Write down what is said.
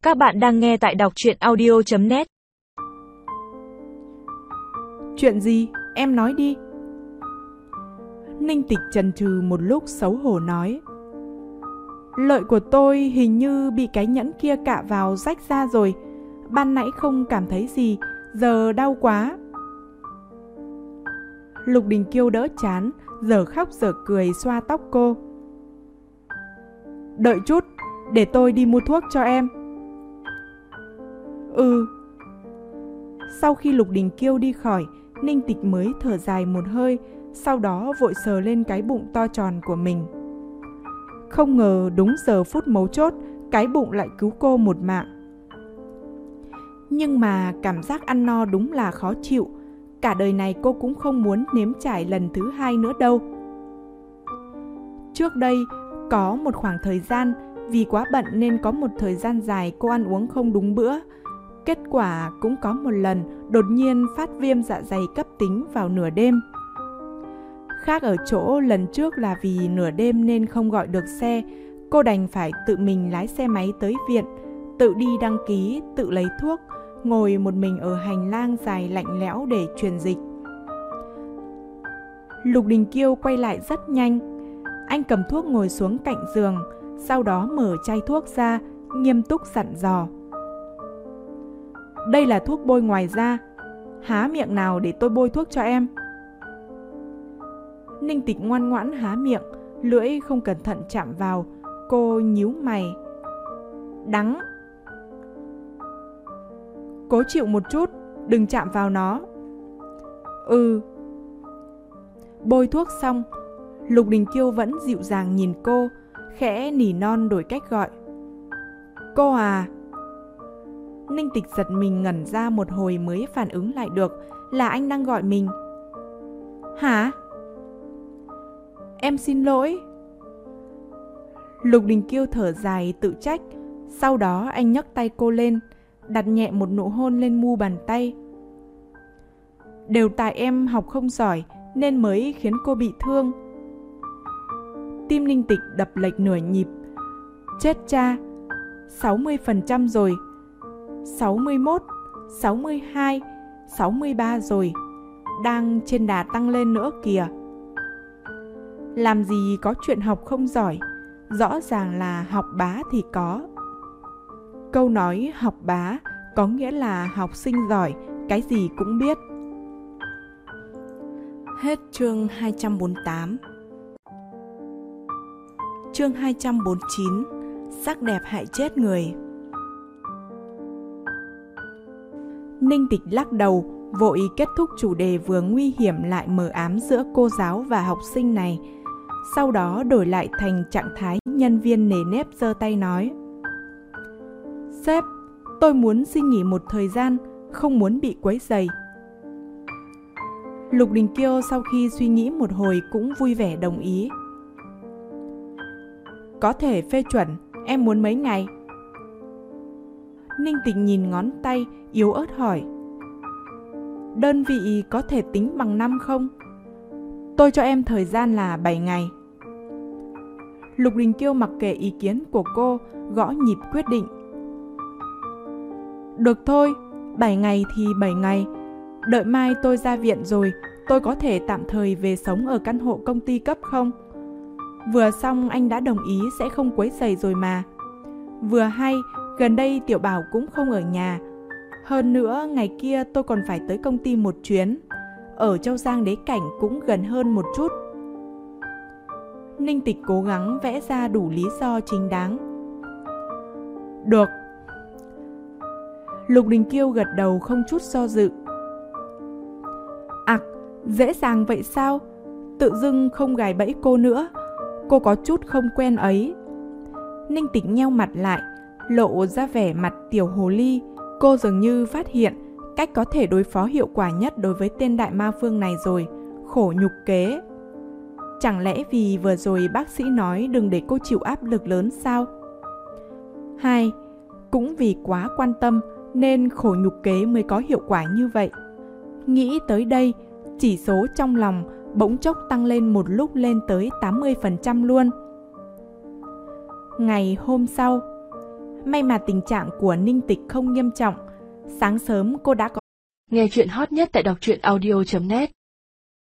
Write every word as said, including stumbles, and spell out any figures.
Các bạn đang nghe tại đọc truyện audio chấm net. Chuyện gì? Em nói đi. Ninh Tịch chần chừ một lúc xấu hổ nói. Lợi của tôi hình như bị cái nhẫn kia cạ vào rách ra rồi. Ban nãy không cảm thấy gì, giờ đau quá. Lục Đình Kiêu đỡ chán, giờ khóc giờ cười xoa tóc cô. Đợi chút, để tôi đi mua thuốc cho em. Ừ. Sau khi Lục Đình Kiêu đi khỏi, Ninh Tịch mới thở dài một hơi, sau đó vội sờ lên cái bụng to tròn của mình. Không ngờ đúng giờ phút mấu chốt, cái bụng lại cứu cô một mạng. Nhưng mà cảm giác ăn no đúng là khó chịu. Cả đời này cô cũng không muốn nếm trải lần thứ hai nữa đâu. Trước đây, có một khoảng thời gian, vì quá bận nên có một thời gian dài cô ăn uống không đúng bữa. Kết quả cũng có một lần đột nhiên phát viêm dạ dày cấp tính vào nửa đêm. Khác ở chỗ lần trước là vì nửa đêm nên không gọi được xe, cô đành phải tự mình lái xe máy tới viện, tự đi đăng ký, tự lấy thuốc, ngồi một mình ở hành lang dài lạnh lẽo để truyền dịch. Lục Đình Kiêu quay lại rất nhanh. Anh cầm thuốc ngồi xuống cạnh giường, sau đó mở chai thuốc ra, nghiêm túc dặn dò. Đây là thuốc bôi ngoài da, há miệng nào để tôi bôi thuốc cho em. Ninh Tịch ngoan ngoãn há miệng, lưỡi không cẩn thận chạm vào, cô nhíu mày. Đắng. Cố chịu một chút, đừng chạm vào nó. Ừ. Bôi thuốc xong, Lục Đình Kiêu vẫn dịu dàng nhìn cô, khẽ nỉ non đổi cách gọi. Cô à. Ninh Tịch giật mình ngẩn ra một hồi mới phản ứng lại được là anh đang gọi mình. Hả? Em xin lỗi. Lục Đình Kiêu thở dài tự trách, sau đó anh nhấc tay cô lên, đặt nhẹ một nụ hôn lên mu bàn tay. Đều tại em học không giỏi nên mới khiến cô bị thương. Tim Ninh Tịch đập lệch nửa nhịp. Chết cha, sáu mươi phần trăm rồi. sáu mươi mốt, sáu mươi hai, sáu mươi ba rồi. Đang trên đà tăng lên nữa kìa. Làm gì có chuyện học không giỏi, rõ ràng là học bá thì có. Câu nói học bá có nghĩa là học sinh giỏi, cái gì cũng biết. Hết chương hai trăm bốn mươi tám. Chương hai trăm bốn mươi chín. Sắc đẹp hại chết người. Ninh Tịch lắc đầu, vội kết thúc chủ đề vừa nguy hiểm lại mờ ám giữa cô giáo và học sinh này. Sau đó đổi lại thành trạng thái nhân viên nề nếp giơ tay nói. Sếp, tôi muốn xin nghỉ một thời gian, không muốn bị quấy rầy. Lục Đình Kiêu sau khi suy nghĩ một hồi cũng vui vẻ đồng ý. Có thể phê chuẩn, em muốn mấy ngày? Ninh Tịch nhìn ngón tay, yếu ớt hỏi. Đơn vị có thể tính bằng năm không? Tôi cho em thời gian là bảy ngày. Lục Đình Kiêu mặc kệ ý kiến của cô, gõ nhịp quyết định. Được thôi, bảy ngày thì bảy ngày. Đợi mai tôi ra viện rồi, tôi có thể tạm thời về sống ở căn hộ công ty cấp không? Vừa xong anh đã đồng ý sẽ không quấy rầy rồi mà. Vừa hay, gần đây Tiểu Bảo cũng không ở nhà. Hơn nữa, ngày kia tôi còn phải tới công ty một chuyến. Ở Châu Giang Đế Cảnh cũng gần hơn một chút. Ninh Tịch cố gắng vẽ ra đủ lý do chính đáng. Được. Lục Đình Kiêu gật đầu không chút do dự. Ặc, dễ dàng vậy sao? Tự dưng không gài bẫy cô nữa. Cô có chút không quen ấy. Ninh Tịch nheo mặt lại, lộ ra vẻ mặt tiểu hồ ly. Cô dường như phát hiện cách có thể đối phó hiệu quả nhất đối với tên đại ma vương này rồi. Khổ nhục kế. Chẳng lẽ vì vừa rồi bác sĩ nói đừng để cô chịu áp lực lớn sao? Hai, cũng vì quá quan tâm nên khổ nhục kế mới có hiệu quả như vậy. Nghĩ tới đây, chỉ số trong lòng bỗng chốc tăng lên một lúc lên tới tám mươi phần trăm luôn. Ngày hôm sau, May mà tình trạng của Ninh Tịch không nghiêm trọng. Sáng sớm cô đã có Nghe chuyện hot nhất tại đọc truyện audio chấm net.